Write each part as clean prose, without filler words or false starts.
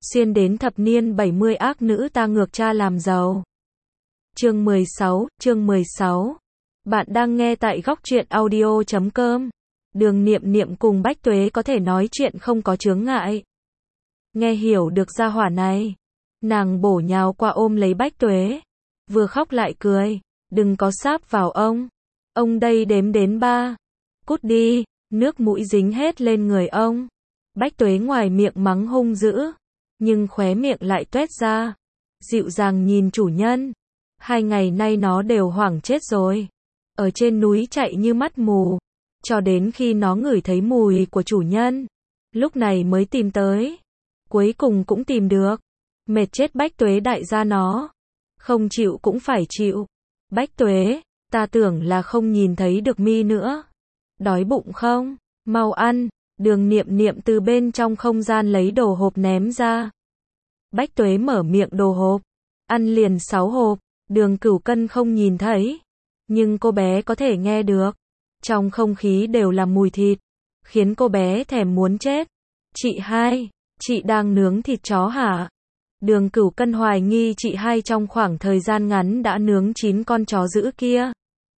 xuyên đến thập niên 70 ác nữ ta ngược cha làm giàu. Chương 16. Bạn đang nghe tại góc truyện audio.com. Đường Niệm Niệm cùng Bách Tuế có thể nói chuyện không có chướng ngại. Nghe hiểu được gia hỏa này, nàng bổ nhào qua ôm lấy Bách Tuế, vừa khóc lại cười, đừng có sáp vào ông đây đếm đến 3. Cút đi, nước mũi dính hết lên người ông. Bách Tuế ngoài miệng mắng hung dữ, nhưng khóe miệng lại tuét ra, dịu dàng nhìn chủ nhân. 2 ngày nay nó đều hoảng chết rồi, ở trên núi chạy như mắt mù, cho đến khi nó ngửi thấy mùi của chủ nhân, lúc này mới tìm tới. Cuối cùng cũng tìm được. Mệt chết Bách Tuế đại gia nó. Không chịu cũng phải chịu. Bách Tuế, ta tưởng là không nhìn thấy được mi nữa. Đói bụng không? Mau ăn. Đường Niệm Niệm từ bên trong không gian lấy đồ hộp ném ra. Bách Tuế mở miệng đồ hộp, ăn liền 6 hộp. Đường Cửu Cân không nhìn thấy, nhưng cô bé có thể nghe được. Trong không khí đều là mùi thịt, khiến cô bé thèm muốn chết. Chị hai, chị đang nướng thịt chó hả? Đường Cửu Cân hoài nghi chị hai trong khoảng thời gian ngắn đã nướng 9 con chó dữ kia.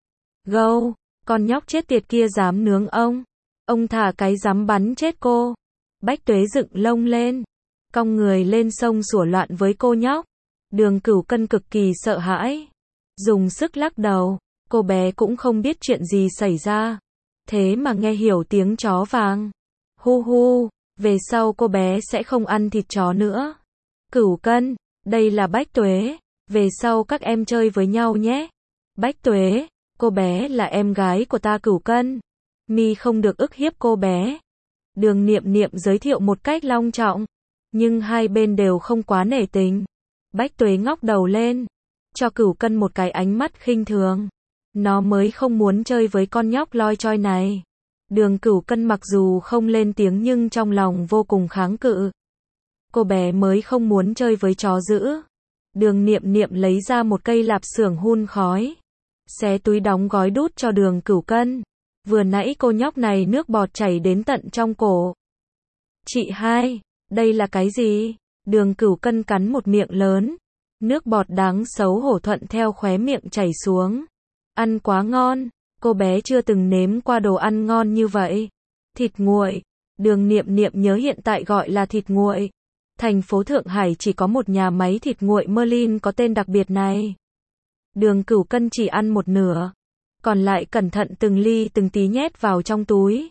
Gâu, con nhóc chết tiệt kia dám nướng ông thả cái dám bắn chết cô. Bách Tuế dựng lông lên, cong người lên sông sủa loạn với cô nhóc. Đường Cửu Cân cực kỳ sợ hãi, dùng sức lắc đầu. Cô bé cũng không biết chuyện gì xảy ra, thế mà nghe hiểu tiếng chó vàng. Hu hu, về sau cô bé sẽ không ăn thịt chó nữa. Cửu Cân, đây là Bách Tuế, về sau các em chơi với nhau nhé. Bách Tuế, cô bé là em gái của ta Cửu Cân, mi không được ức hiếp cô bé. Đường Niệm Niệm giới thiệu một cách long trọng, nhưng hai bên đều không quá nể tình. Bách Tuế ngóc đầu lên, cho Cửu Cân một cái ánh mắt khinh thường. Nó mới không muốn chơi với con nhóc loi choi này. Đường Cửu Cân mặc dù không lên tiếng nhưng trong lòng vô cùng kháng cự. Cô bé mới không muốn chơi với chó dữ. Đường Niệm Niệm lấy ra một cây lạp xưởng hun khói, xé túi đóng gói đút cho Đường Cửu Cân. Vừa nãy cô nhóc này nước bọt chảy đến tận trong cổ. Chị hai, đây là cái gì? Đường Cửu Cân cắn một miệng lớn, nước bọt đáng xấu hổ thuận theo khóe miệng chảy xuống. Ăn quá ngon, cô bé chưa từng nếm qua đồ ăn ngon như vậy. Thịt nguội. Đường Niệm Niệm nhớ hiện tại gọi là thịt nguội. Thành phố Thượng Hải chỉ có một nhà máy thịt nguội Merlin có tên đặc biệt này. Đường Cửu Cân chỉ ăn một nửa, còn lại cẩn thận từng ly từng tí nhét vào trong túi,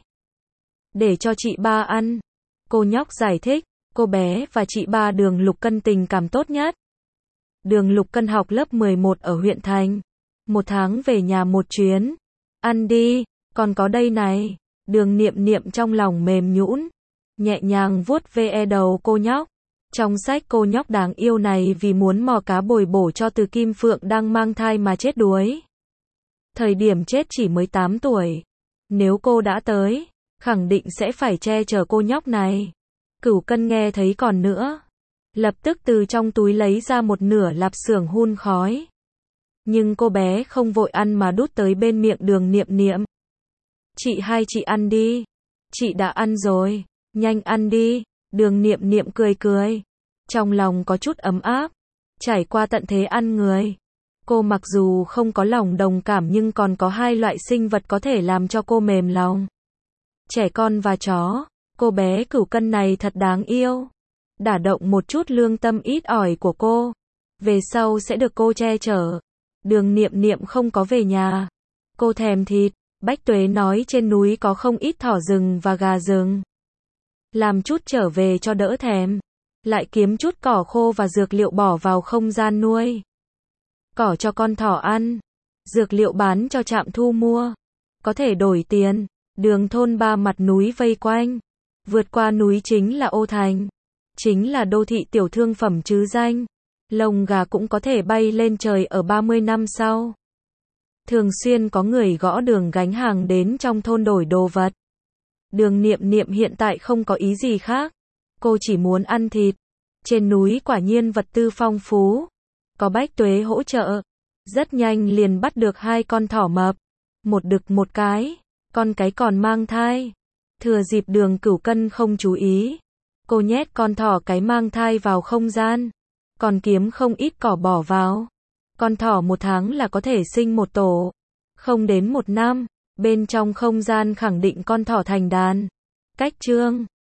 để cho chị ba ăn. Cô nhóc giải thích, cô bé và chị ba Đường Lục Cân tình cảm tốt nhất. Đường Lục Cân học lớp 11 ở huyện thành, 1 tháng về nhà một chuyến. Ăn đi, còn có đây này. Đường Niệm Niệm trong lòng mềm nhũn, nhẹ nhàng vuốt ve đầu cô nhóc. Trong sách cô nhóc đáng yêu này vì muốn mò cá bồi bổ cho Từ Kim Phượng đang mang thai mà chết đuối. Thời điểm chết chỉ mới 8 tuổi. Nếu cô đã tới, khẳng định sẽ phải che chở cô nhóc này. Cửu Cân nghe thấy còn nữa, lập tức từ trong túi lấy ra một nửa lạp xưởng hun khói. Nhưng cô bé không vội ăn mà đút tới bên miệng Đường Niệm Niệm. Chị hai, chị ăn đi. Chị đã ăn rồi, nhanh ăn đi. Đường Niệm Niệm cười cười, trong lòng có chút ấm áp. Trải qua tận thế ăn người, cô mặc dù không có lòng đồng cảm nhưng còn có 2 loại sinh vật có thể làm cho cô mềm lòng. Trẻ con và chó. Cô bé Cửu Cân này thật đáng yêu, đả động một chút lương tâm ít ỏi của cô, về sau sẽ được cô che chở. Đường Niệm Niệm không có về nhà, cô thèm thịt. Bách Tuế nói trên núi có không ít thỏ rừng và gà rừng, làm chút trở về cho đỡ thèm, lại kiếm chút cỏ khô và dược liệu bỏ vào không gian nuôi. Cỏ cho con thỏ ăn, dược liệu bán cho trạm thu mua, có thể đổi tiền. Đường thôn 3 mặt núi vây quanh, vượt qua núi chính là Ô Thành, chính là đô thị tiểu thương phẩm chứ danh. Lông gà cũng có thể bay lên trời ở 30 năm sau. Thường xuyên có người gõ đường gánh hàng đến trong thôn đổi đồ vật. Đường Niệm Niệm hiện tại không có ý gì khác, cô chỉ muốn ăn thịt. Trên núi quả nhiên vật tư phong phú, có Bách Tuế hỗ trợ, rất nhanh liền bắt được 2 con thỏ mập, một đực một cái, con cái còn mang thai. Thừa dịp Đường Cửu Cân không chú ý, Cô nhét con thỏ cái mang thai vào không gian, còn kiếm không ít cỏ bỏ vào. Con thỏ 1 tháng là có thể sinh 1 tổ, không đến 1 năm, bên trong không gian khẳng định con thỏ thành đàn. Cách chương